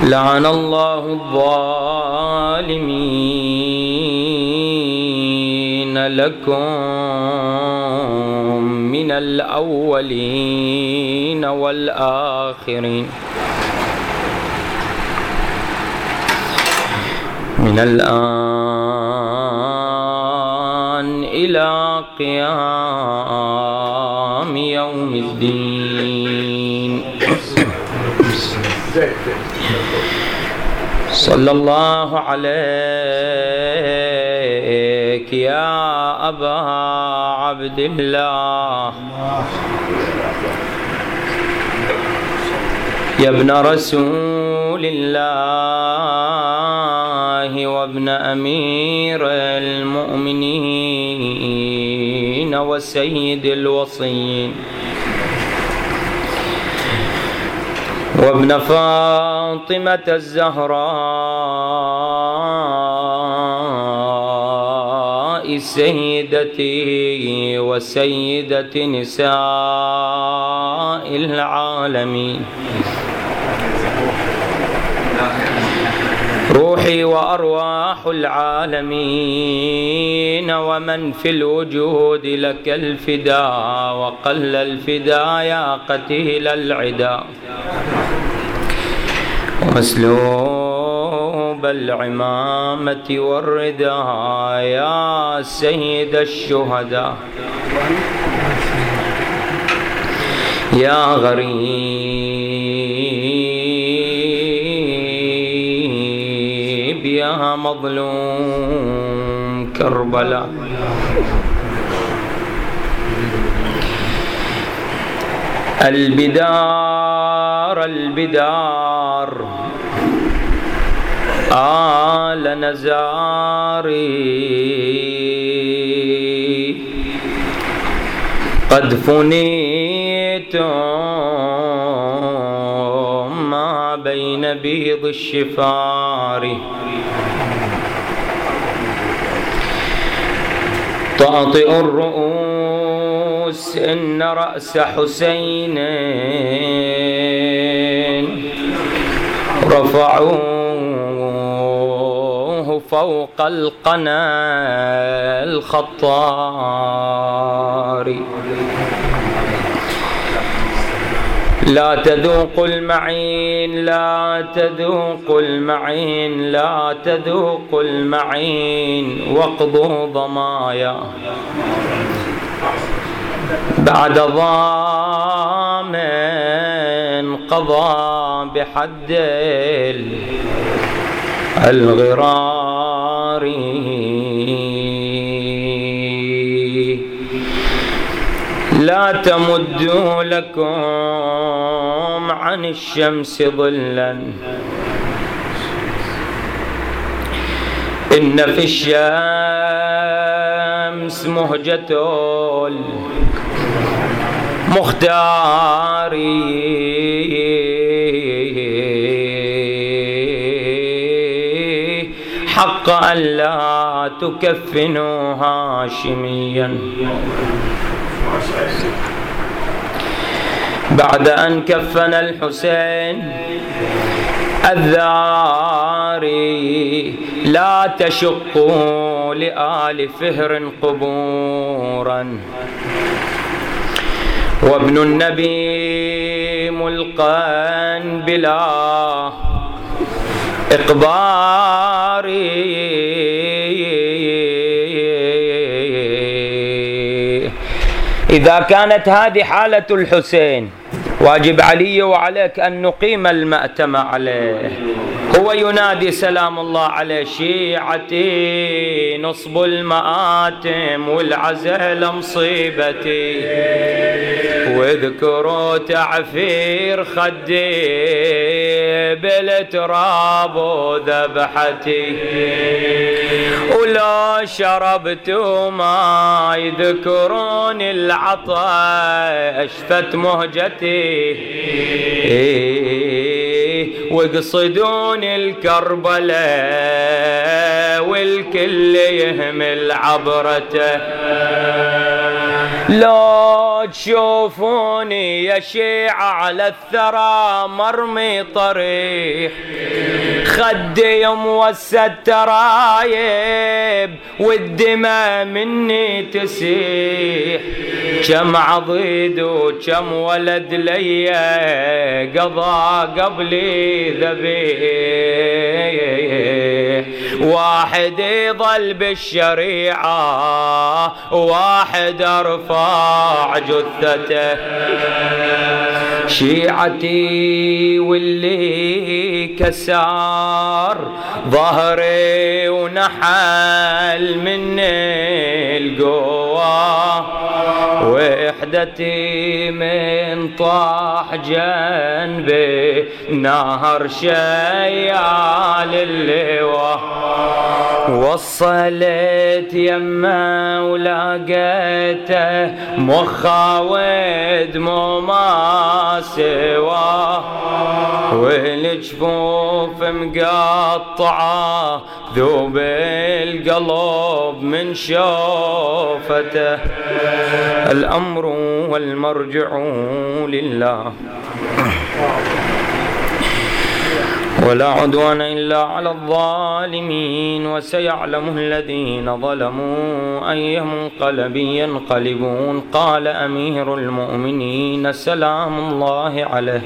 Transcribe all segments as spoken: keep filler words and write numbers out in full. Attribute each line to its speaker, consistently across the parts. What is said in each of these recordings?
Speaker 1: لعن الله الظالمين لكم من الأولين والآخرين من الآن إلى قيام يوم الدين. صلى الله عليك يا أبا عبد الله يا ابن رسول الله وابن أمير المؤمنين وسيد الوصيين وابن فاطمة الزهراء سيدتي وسيدة نساء العالمين، روحي وأرواح العالمين ومن في الوجود لك الفداء، وقل الفداء يا قتيل العدا ومسلوب العمامة والرداء يا سيد الشهداء يا غريب يا مظلوم كربلاء. البدار البدار آل نزاري قد فنيتم ما بين بيض الشفار، تعطئ الرؤوس إن رأس حسين رفعوه فوق القنا الخطار. لا تذوق المعين لا تذوق المعين لا تذوق المعين واقضوا ضمايا بعد ضامن قضى بحد الغرار. لا تمدوا لكم عن الشمس ظلا إن في الشمس مهجة المختار حق أن لا تكفنوا هاشميا بعد أن كفن الحسين الذاري. لا تشقوا لآل فهر قبورا وابن النبي ملقا بلا إقبار. إذا كانت هذه حالة الحسين واجب علي وعليك أن نقيم المأتم عليه. هو ينادي سلام الله على شيعتي نصب المآتم والعزل مصيبتي واذكروا تعفير خدي بالتراب وذبحتي ولا شربت ما يذكرون العطا اشفت مهجتي ويقصدون الكربلاء والكل يهمل عبرته. لو تشوفوني يا شيعة على الثرى مرمي طريح، خدي موسد ترايب والدماء مني تسيح، كم عضيد وكم ولد ليا قضى قبلي ذبيح، واحد يضل بالشريعة واحد ارفع جثته. شيعتي واللي كسار ظهري ونحل من القوة، وحدتي من طاح جنبي نهر شيال اللواء، وصلت يما ولقيته مخاود مو ما سوا، والجفوف مقطعه ذوب القلب من شوفته. الأمر والمرجع لله، ولا عدوان إلا على الظالمين، وسيعلم الذين ظلموا أي منقلب ينقلبون. قال أمير المؤمنين سلام الله عليه: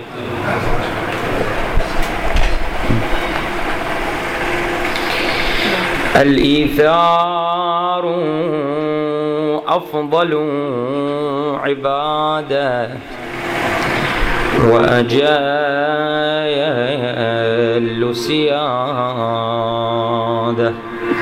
Speaker 1: الإيثار أفضل عبادة وأجل سيادة.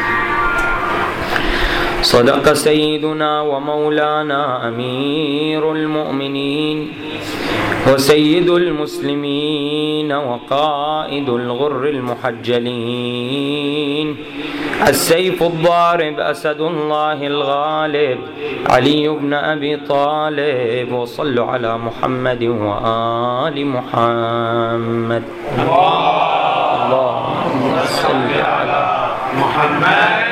Speaker 1: صدق سيدنا ومولانا أمير المؤمنين وسيد المسلمين وقائد الغر المحجلين، السيف الضارب أسد الله الغالب، علي بن أبي طالب. وصلوا على محمد وآل محمد. اللهم صل على محمد.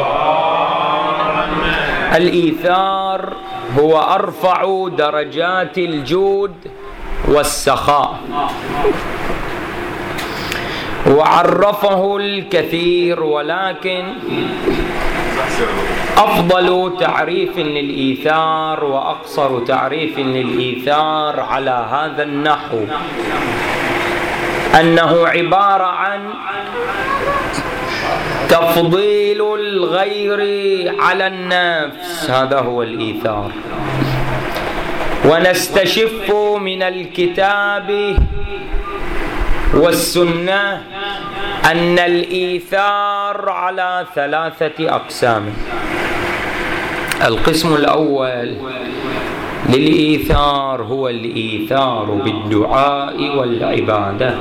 Speaker 1: الإيثار هو أرفع درجات الجود والسخاء، وعرفه الكثير، ولكن أفضل تعريف للإيثار وأقصر تعريف للإيثار على هذا النحو أنه عبارة عن تفضيل الغير على النفس، هذا هو الإيثار. ونستشف من الكتاب والسنة أن الإيثار على ثلاثة أقسام. القسم الأول للإيثار هو الإيثار بالدعاء والعبادة،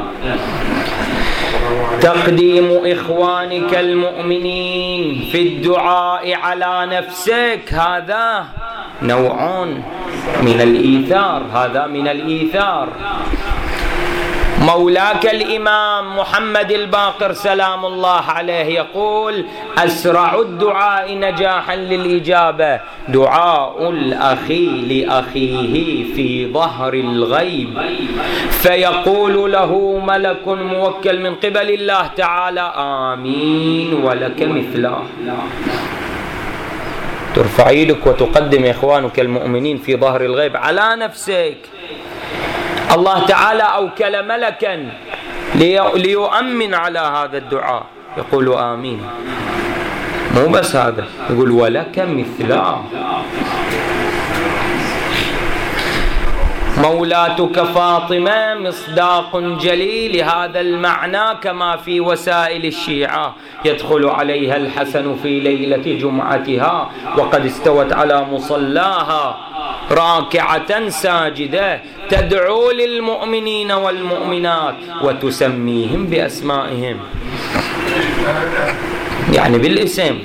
Speaker 1: تقديم إخوانك المؤمنين في الدعاء على نفسك، هذا نوع من الإيثار، هذا من الإيثار. مولاك الإمام محمد الباقر سلام الله عليه يقول: أسرع الدعاء نجاحا للإجابة دعاء الأخي لأخيه في ظهر الغيب، فيقول له ملك موكل من قبل الله تعالى: آمين ولك مثله. ترفع يدك وتقدم إخوانك المؤمنين في ظهر الغيب على نفسك. الله تعالى أوكل ملكا ليؤمن على هذا الدعاء، يقول آمين. مو بس هذا، يقول ولك مثله. مولاتك فاطمة مصداق جلي لهذا المعنى، كما في وسائل الشيعة: يدخل عليها الحسن في ليلة جمعتها وقد استوت على مصلاها راكعة ساجدة تدعو للمؤمنين والمؤمنات وتسميهم بأسمائهم، يعني بالاسم.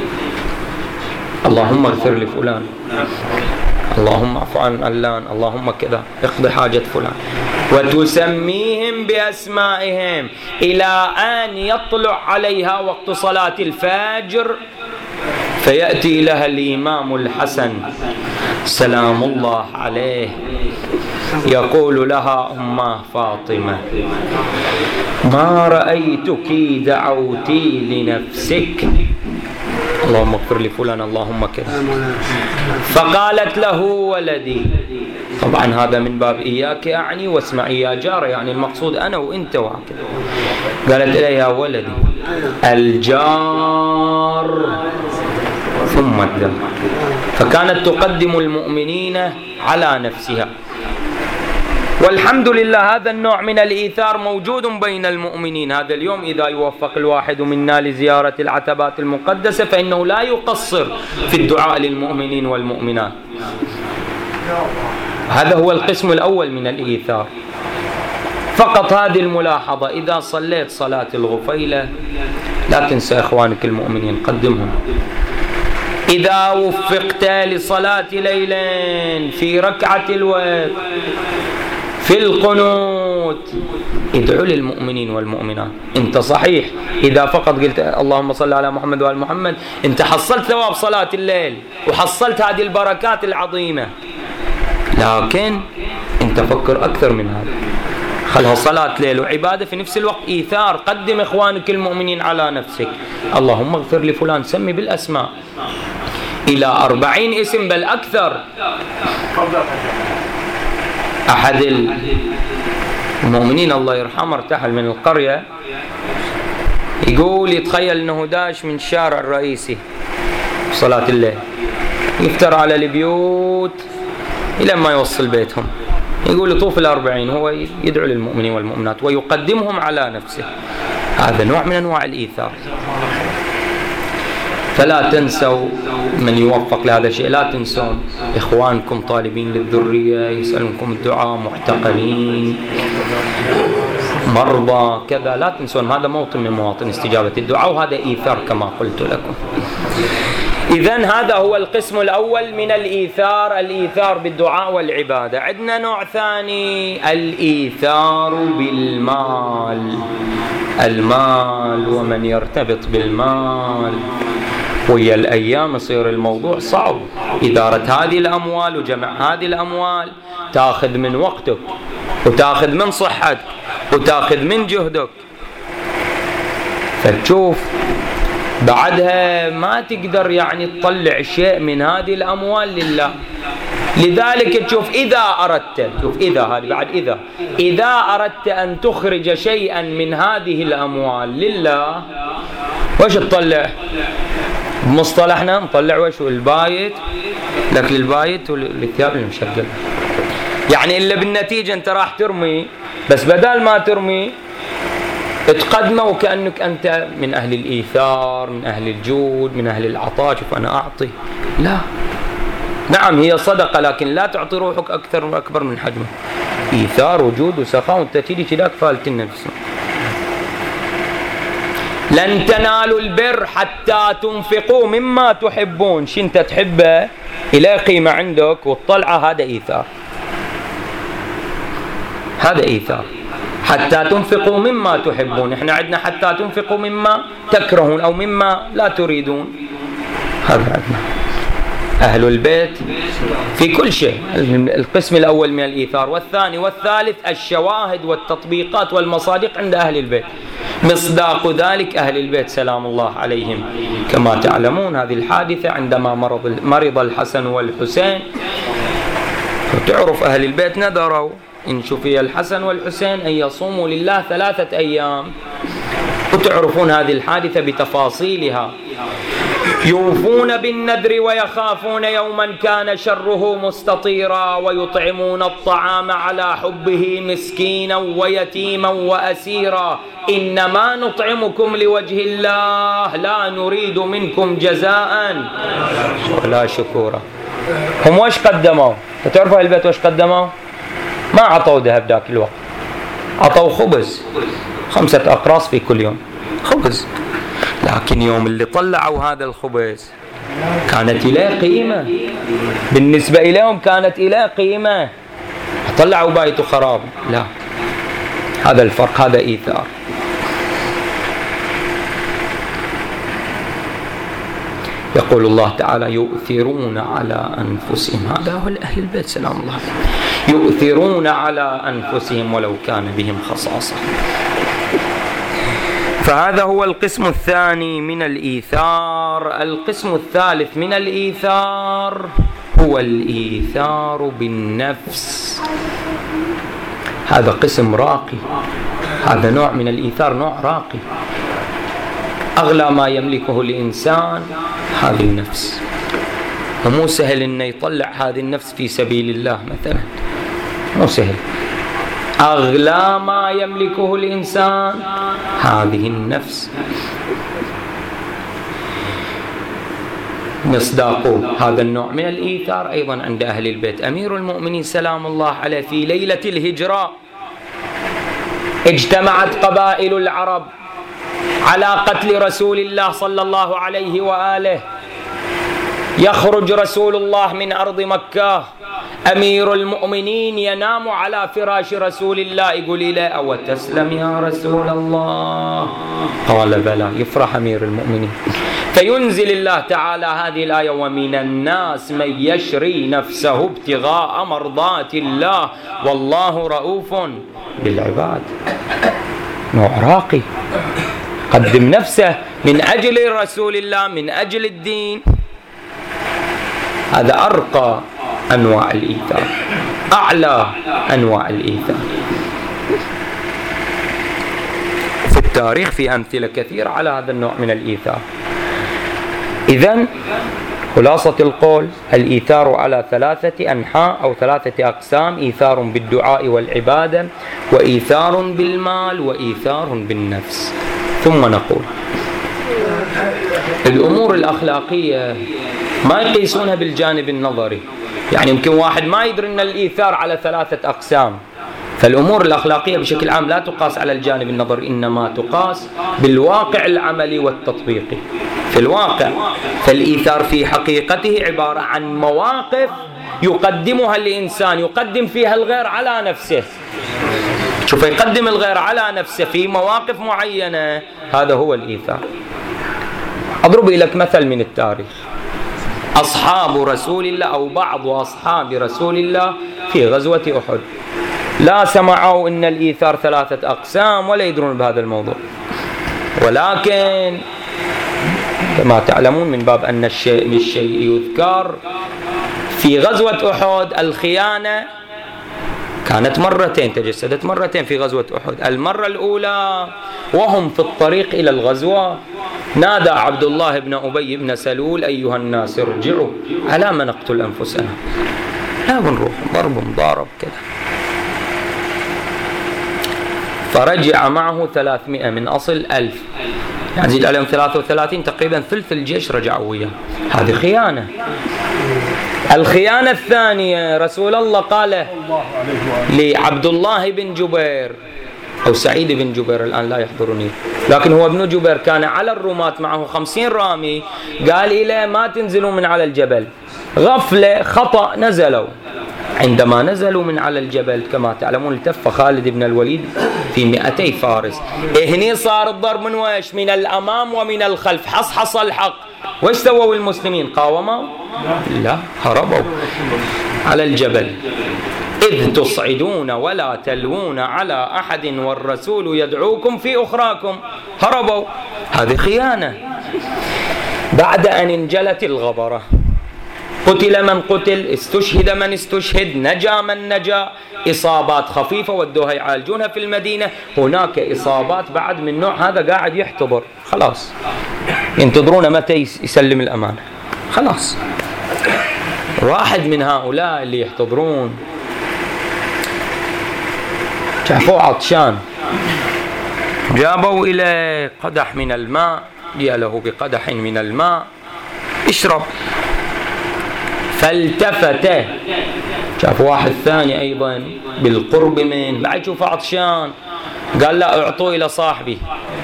Speaker 1: اللهم اغفر لفلان، اللهم اعف عن علان، اللهم كذا، اقضي حاجة فلان، وتسميهم بأسمائهم إلى أن يطلع عليها وقت صلاة الفجر، فيأتي لها الإمام الحسن سلام الله عليه يقول لها أمه فاطمة: ما رأيتك دعوتي لنفسك، اللهم اغفر لفلان اللهم كذا، فقالت له: ولدي. طبعا هذا من باب إياك أعني واسمعي يا جار، يعني المقصود أنا وإنت وهكذا. قالت إليها: ولدي. الجار ثم الدار. فكانت تقدم المؤمنين على نفسها. والحمد لله هذا النوع من الإيثار موجود بين المؤمنين. هذا اليوم إذا يوفق الواحد منا لزيارة العتبات المقدسة فإنه لا يقصر في الدعاء للمؤمنين والمؤمنات. هذا هو القسم الأول من الإيثار. فقط هذه الملاحظة: إذا صليت صلاة الغفيلة لا تنسى إخوانك المؤمنين، قدمهم. إذا وفقت لصلاة ليلين في ركعة الوتر في القنوت ادعو للمؤمنين والمؤمنات. انت صحيح إذا فقط قلت اللهم صل على محمد وعلى محمد انت حصلت ثواب صلاة الليل وحصلت هذه البركات العظيمة، لكن انت فكر أكثر من هذا، خلها صلاة ليل وعبادة في نفس الوقت إيثار. قدم إخوانك المؤمنين على نفسك. اللهم اغفر لفلان، سمي بالأسماء إلى أربعين اسم بل أكثر. أحد المؤمنين الله يرحمه ارتحل من القرية، يقول يتخيل أنه داش من الشارع الرئيسي صلاة الليل، يفتر على البيوت إلى ما يوصل بيتهم، يقول يطوف الأربعين، هو يدعو للمؤمنين والمؤمنات ويقدمهم على نفسه. هذا نوع من أنواع الإيثار. فلا تنسوا من يوفق لهذا الشيء، لا تنسون إخوانكم طالبين للذرية يسألونكم الدعاء، معتقلين، مرضى كذا، لا تنسون. هذا موطن من مواطن استجابة الدعاء، وهذا إيثار كما قلت لكم. إذن هذا هو القسم الأول من الإيثار، الإيثار بالدعاء والعبادة. عندنا نوع ثاني، الإيثار بالمال. المال ومن يرتبط بالمال ويا الأيام يصير الموضوع صعب. إدارة هذه الأموال وجمع هذه الأموال تأخذ من وقتك وتأخذ من صحتك وتأخذ من جهدك، فتشوف بعدها ما تقدر يعني تطلع شيء من هذه الأموال لله. لذلك تشوف إذا أردت، شوف إذا هذه بعد إذا إذا أردت أن تخرج شيئا من هذه الأموال لله، وش تطلع؟ بمصطلحنا نطلع وش؟ البايت، لك للبايت والثياب المشققة. يعني إلا بالنتيجة أنت راح ترمي، بس بدل ما ترمي تقدمه وكأنك أنت من أهل الإيثار، من أهل الجود، من أهل العطاء. شوف أنا أعطي، لا، نعم هي صدقة لكن لا تعطي روحك أكثر وأكبر من حجمه. إيثار وجود وسخاء، وأنت تيجي كذاك فالت النفس. لن تنالوا البر حتى تنفقوا مما تحبون. شي أنت تحبه إلى قيمة عندك والطلعة، هذا إيثار، هذا إيثار. حتى تنفقوا مما تحبون، إحنا عندنا حتى تنفقوا مما تكرهون أو مما لا تريدون، هذا عندنا. أهل البيت في كل شيء. القسم الأول من الإيثار، والثاني والثالث الشواهد والتطبيقات والمصادق عند أهل البيت. مصداق ذلك أهل البيت سلام الله عليهم. كما تعلمون هذه الحادثة عندما مرض مرض الحسن والحسين، وتعرف أهل البيت نذروا إن شفي الحسن والحسين أن يصوموا لله ثلاثة أيام، وتعرفون هذه الحادثة بتفاصيلها. يوفون بالنذر ويخافون يوما كان شره مستطيرا، ويطعمون الطعام على حبه مسكينا ويتيما وأسيرا، إنما نطعمكم لوجه الله لا نريد منكم جزاء ولا شكورا. هم وش قدموا؟ تعرفوا البيت وش قدموا؟ ما عطوا ذهب ذاك الوقت، عطوا خبز، خمسة أقراص في كل يوم خبز. لكن يوم اللي طلعوا هذا الخبز كانت إليه قيمة، بالنسبة إليهم كانت إليه قيمة. طلعوا بايت خراب، لا، هذا الفرق، هذا إيثار. يقول الله تعالى يؤثرون على أنفسهم، هذا هو أهل البيت سلام الله عليهم، يؤثرون على أنفسهم ولو كان بهم خصاصة. فهذا هو القسم الثاني من الإيثار. القسم الثالث من الإيثار هو الإيثار بالنفس. هذا قسم راقي، هذا نوع من الإيثار، نوع راقي. أغلى ما يملكه الإنسان هذه النفس، ومو سهل أن يطلع هذه النفس في سبيل الله مثلا، مو سهل. أغلى ما يملكه الإنسان هذه النفس. مصداق هذا النوع من الإيثار أيضا عند أهل البيت أمير المؤمنين سلام الله عليه في ليلة الهجرة اجتمعت قبائل العرب على قتل رسول الله صلى الله عليه وآله. يخرج رسول الله من أرض مكة، أمير المؤمنين ينام على فراش رسول الله، يقول له أو تسلم يا رسول الله؟ قال بلى. يفرح أمير المؤمنين، فينزل الله تعالى هذه الآية ومن الناس من يشري نفسه ابتغاء مرضات الله والله رؤوف بالعباد. نوع راقي، قدم نفسه من أجل رسول الله، من أجل الدين. هذا أرقى أنواع الإيثار، أعلى أنواع الإيثار. في التاريخ في أمثلة كثيرة على هذا النوع من الإيثار. إذن خلاصة القول الإيثار على ثلاثة أنحاء أو ثلاثة أقسام: إيثار بالدعاء والعبادة، وإيثار بالمال، وإيثار بالنفس. ثم نقول الأمور الأخلاقية ما يقيسونها بالجانب النظري، يعني يمكن واحد ما يدري أن الإيثار على ثلاثة أقسام. فالأمور الأخلاقية بشكل عام لا تقاس على الجانب النظري، إنما تقاس بالواقع العملي والتطبيقي في الواقع. فالإيثار في حقيقته عبارة عن مواقف يقدمها الإنسان، يقدم فيها الغير على نفسه. شوف، يقدم الغير على نفسه في مواقف معينة، هذا هو الإيثار. أضرب لك مثل من التاريخ. أصحاب رسول الله أو بعض أصحاب رسول الله في غزوة أحد لا سمعوا إن الإيثار ثلاثة أقسام ولا يدرون بهذا الموضوع، ولكن كما تعلمون من باب أن الشيء بالشيء يذكر، في غزوة أحد الخيانة كانت مرتين، تجسدت مرتين في غزوة أحد. المرة الأولى وهم في الطريق إلى الغزوة نادى عبد الله بن أبي بن سلول: أيها الناس ارجعوا، على ما نقتل أنفسنا، لا بنروح ضرب ضارب كذا. فرجع معه ثلاثمائة من أصل ألف، يعني زيد عليهم ثلاثة وثلاثين، تقريبا ثلث الجيش رجعوا وياه. هذه خيانة. الخيانة الثانية رسول الله قال لعبد الله بن جبير أو سعيد بن جبير، الآن لا يحضرني، لكن هو ابن جبير، كان على الرماة معه خمسين رامي، قال إليه: ما تنزلوا من على الجبل. غفلة خطأ نزلوا. عندما نزلوا من على الجبل كما تعلمون التف خالد بن الوليد في مئتي فارس. هني صار الضرب من ويش؟ من الأمام ومن الخلف، حصحص الحق. وش سووا المسلمين؟ قاوموا؟ لا، هربوا على الجبل. إذ تصعدون ولا تلوون على أحد والرسول يدعوكم في أخراكم. هربوا. هذه خيانة. بعد أن انجلت الغبرة، قتل من قتل، استشهد من استشهد، نجا من نجا، إصابات خفيفة ودوها يعالجونها في المدينة، هناك إصابات بعد من نوع هذا قاعد يحتضر، خلاص ينتظرون متى يسلم الأمانة. خلاص واحد من هؤلاء اللي يحتضرون شافوه عطشان، جابوا إلى قدح من الماء، جاء له بقدح من الماء: اشرب. فالتفت، شاف واحد ثاني أيضا بالقرب من، بعد شوف عطشان، قال: لا، اعطوا إلى صاحبي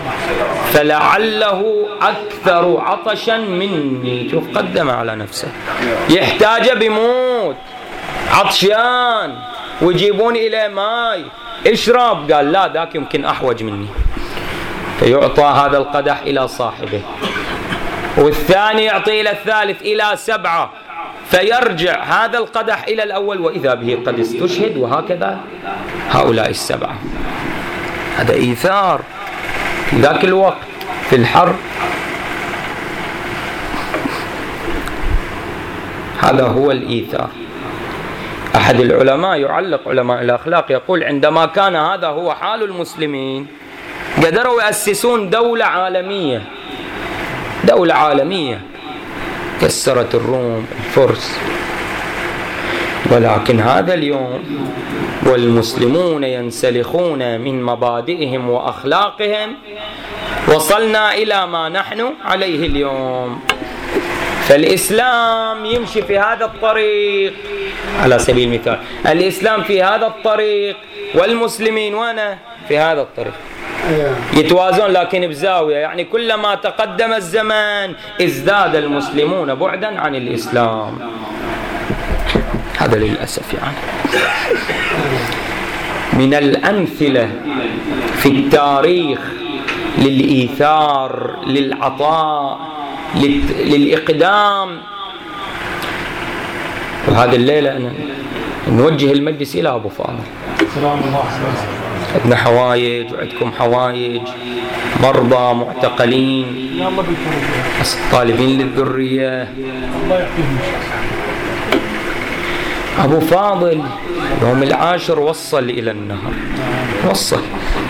Speaker 1: فلعله أكثر عطشا مني. شوف، قدم على نفسه، يحتاج بموت، عطشان، ويجيبون إلى ماء، اشرب. قال: لا، ذاك يمكن أحوج مني. فيعطى هذا القدح إلى صاحبه، والثاني يعطي إلى الثالث إلى سبعة، فيرجع هذا القدح إلى الأول وإذا به قد استشهد، وهكذا هؤلاء السبعة. هذا إيثار في ذاك الوقت في الحرب. هذا هو الإيثار. أحد العلماء يعلق، علماء الأخلاق، يقول عندما كان هذا هو حال المسلمين قدروا يأسسون دولة عالمية، دولة عالمية كسرت الروم الفرس. ولكن هذا اليوم والمسلمون ينسلخون من مبادئهم وأخلاقهم، وصلنا إلى ما نحن عليه اليوم. فالإسلام يمشي في هذا الطريق على سبيل المثال، الإسلام في هذا الطريق والمسلمين وانا في هذا الطريق، يتوازون لكن بزاوية. يعني كلما تقدم الزمان ازداد المسلمون بعدا عن الإسلام. هذا للأسف. يعني من الأمثلة في التاريخ للإيثار، للعطاء، للإقدام. وهذه الليلة أنا نوجه المجلس إلى أبو فاضل، عندنا حوايج وعندكم حوايج، مرضى، معتقلين، طالبين للذرية. أبو فاضل يوم العاشر وصل إلى النهر، وصل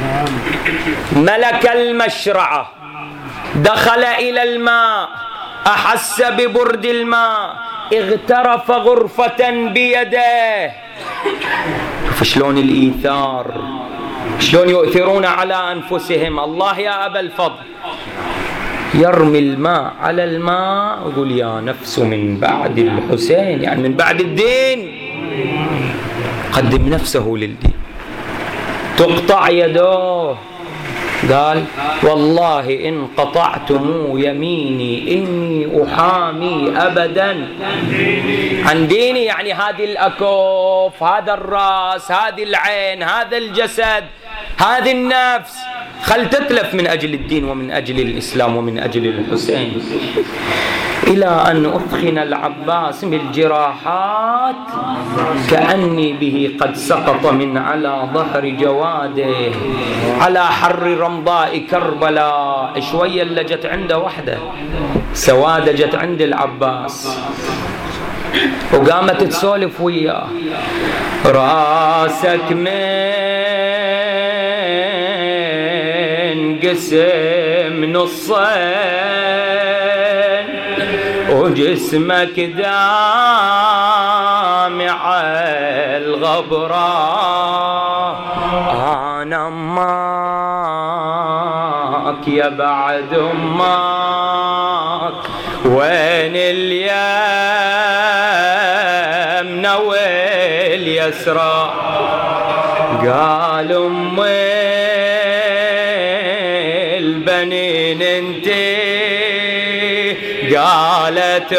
Speaker 1: ملك المشرعة، دخل إلى الماء، أحس ببرد الماء، اغترف غرفة بيده. شلون الإيثار، شلون يؤثرون على أنفسهم. الله يا أبا الفضل يرمي الماء على الماء ويقول يا نفس من بعد الحسين، يعني من بعد الدين قدم نفسه للدين. تقطع يده، قال والله إن قطعتم يميني إني أحامي أبدا عن ديني. يعني هذه الأكف، هذا الرأس، هذه العين، هذا الجسد، هذه النفس، خل تتلف من أجل الدين ومن أجل الإسلام ومن أجل الحسين. إلى أن أثخن العباس بالجراحات كأني به قد سقط من على ظهر جواده على حر رمضاء كربلاء. شوية اللي جت عنده وحده سوادة جت عند العباس وقامت تسولف وياه، راسك من قسم نصين وجسمك دامع الغبراء، أنا أمك يا بعد أمك، وين اليمنى واليسرى؟ قال أمي البنين انتي، قالت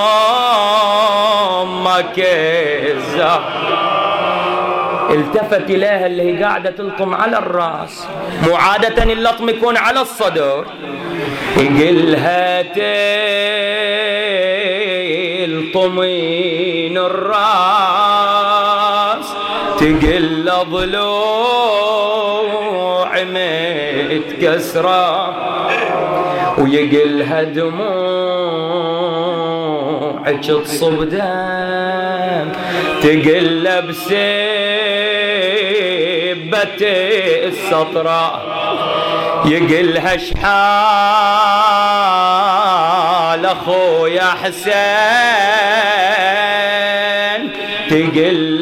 Speaker 1: أمك الزهراء. التفت إليها اللي هي قاعدة تلطم على الرأس، مو عادة اللطم يكون على الصدر، يقلها تلطمين الرأس، تقل ضلوع متكسرة، ويقلها دموعك تصب دم، تقل بسبة السطرة، يقلها شحال أخويا حسين، تقل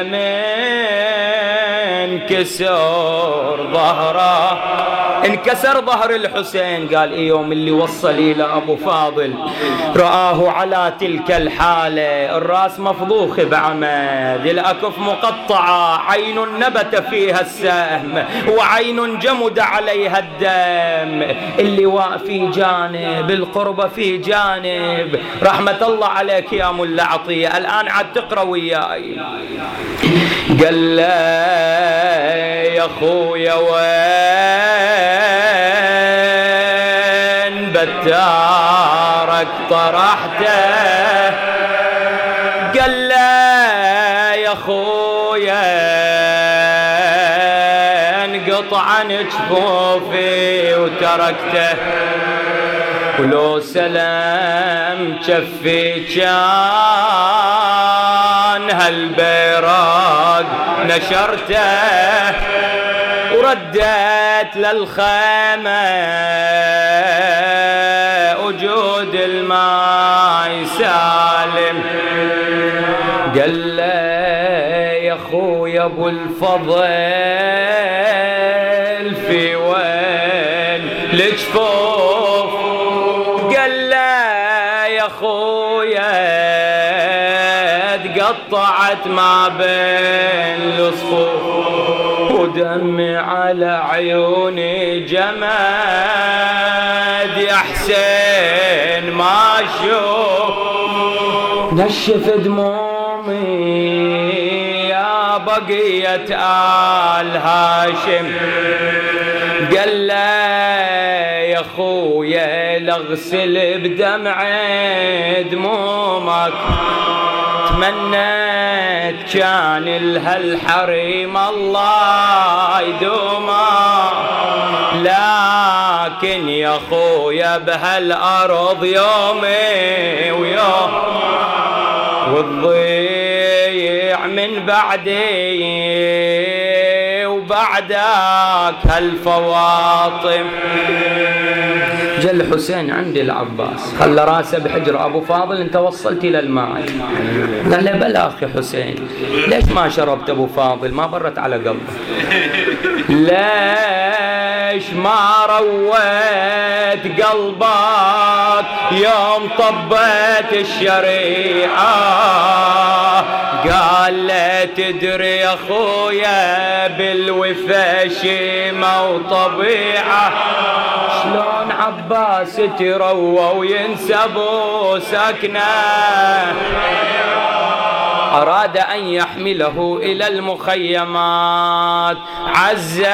Speaker 1: من كسر ظهره. انكسر ظهر الحسين. قال إيه يوم اللي وصل إلى أبو فاضل رآه على تلك الحالة، الرأس مفضوخ بعمد، الأكف مقطعة، عين نبت فيها السهم وعين جمد عليها الدم، اللواء في جانب، القربة في جانب. رحمة الله عليك يا ملا عطية، الآن عاد تقرأ وياي. قال لا يا أخويا وين بتارك طرحته. قال له يا خويا انقطع عن جفوفي وتركته، ولو سلام جفي كان هالبيراق نشرته. وردت للخيمة وجود الماء سالم. قال له يا خويا ابو الفضل في وين الجفوف؟ قال له يا خويا تقطعت ما بين الصفوف، ودمي على عيوني جماد يا حسين ما اشوف. نشف دمومي يا بقية آل هاشم. قال له يا خويا لاغسل بدمعي دمومك، تمنيت كان لها الحريم الله يدوما، لكن يا خويا بهالأرض يومي ويوم والضيع من بعدي وبعدك هالفواطم. جل حسين عندي العباس خلى راسه بحجر أبو فاضل، انت وصلت إلى الماء. قال له بلا أخي حسين، ليش ما شربت أبو فاضل؟ ما برت على قلبه. ليش ما رويت قلبك يوم طبيت الشريعة؟ قال له تدري يا خويا بالوفا شيمة وطبيعة، شلون عباس تروى وينسبوا سكنه؟ أراد أن يحمله إلى المخيمات، عزم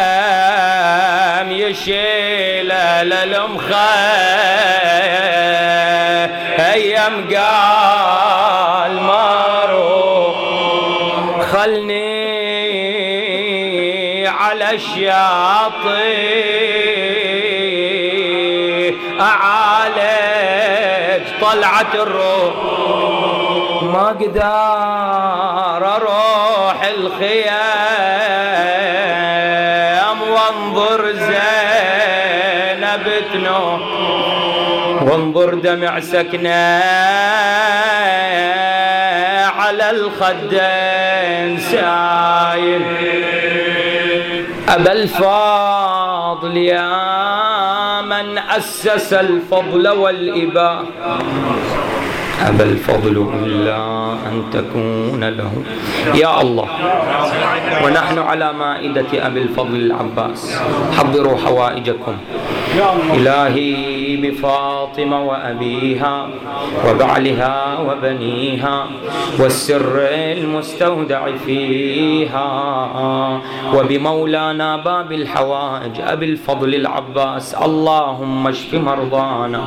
Speaker 1: يشيله للمخيم. قال مارو خلني على الشاطئ أعالج طلعة الروح، ما اقدر اروح الخيام وانظر زينب تنوح، وانظر دمع سكنه على الخدين سايل. أبا الفاضل يا من أسس الفضل والإباء، أبا الفضل إلا أن تكون له. يا الله، ونحن على مائدة أبي الفضل العباس، حضروا حوائجكم. إلهي بفاطمة وأبيها وبعلها وبنيها والسر المستودع فيها، وبمولانا باب الحوائج أبي الفضل العباس، اللهم اشف مرضانا،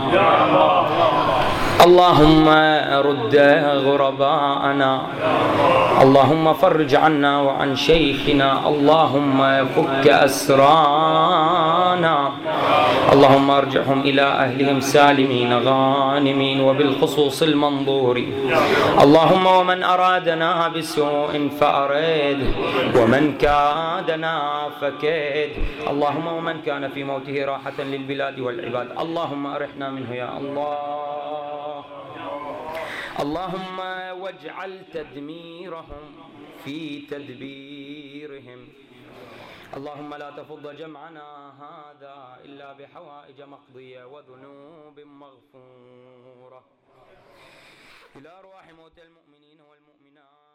Speaker 1: اللهم رد غرباءنا، اللهم فرج عنا وعن شيخنا، اللهم فك أسرانا، اللهم ارجعهم إلى أهلهم سالمين غانمين، وبالخصوص المنظور. اللهم ومن أرادنا بسوء فأرده، ومن كادنا فكيد، اللهم ومن كان في موته راحة للبلاد والعباد، اللهم أرحنا منه يا الله. اللهم واجعل تدميرهم في تدبيرهم. اللهم لا تفض جمعنا هذا إلا بحوائج مقضية وذنوب مغفورة. إلى أرواح موتى المؤمنين والمؤمنات.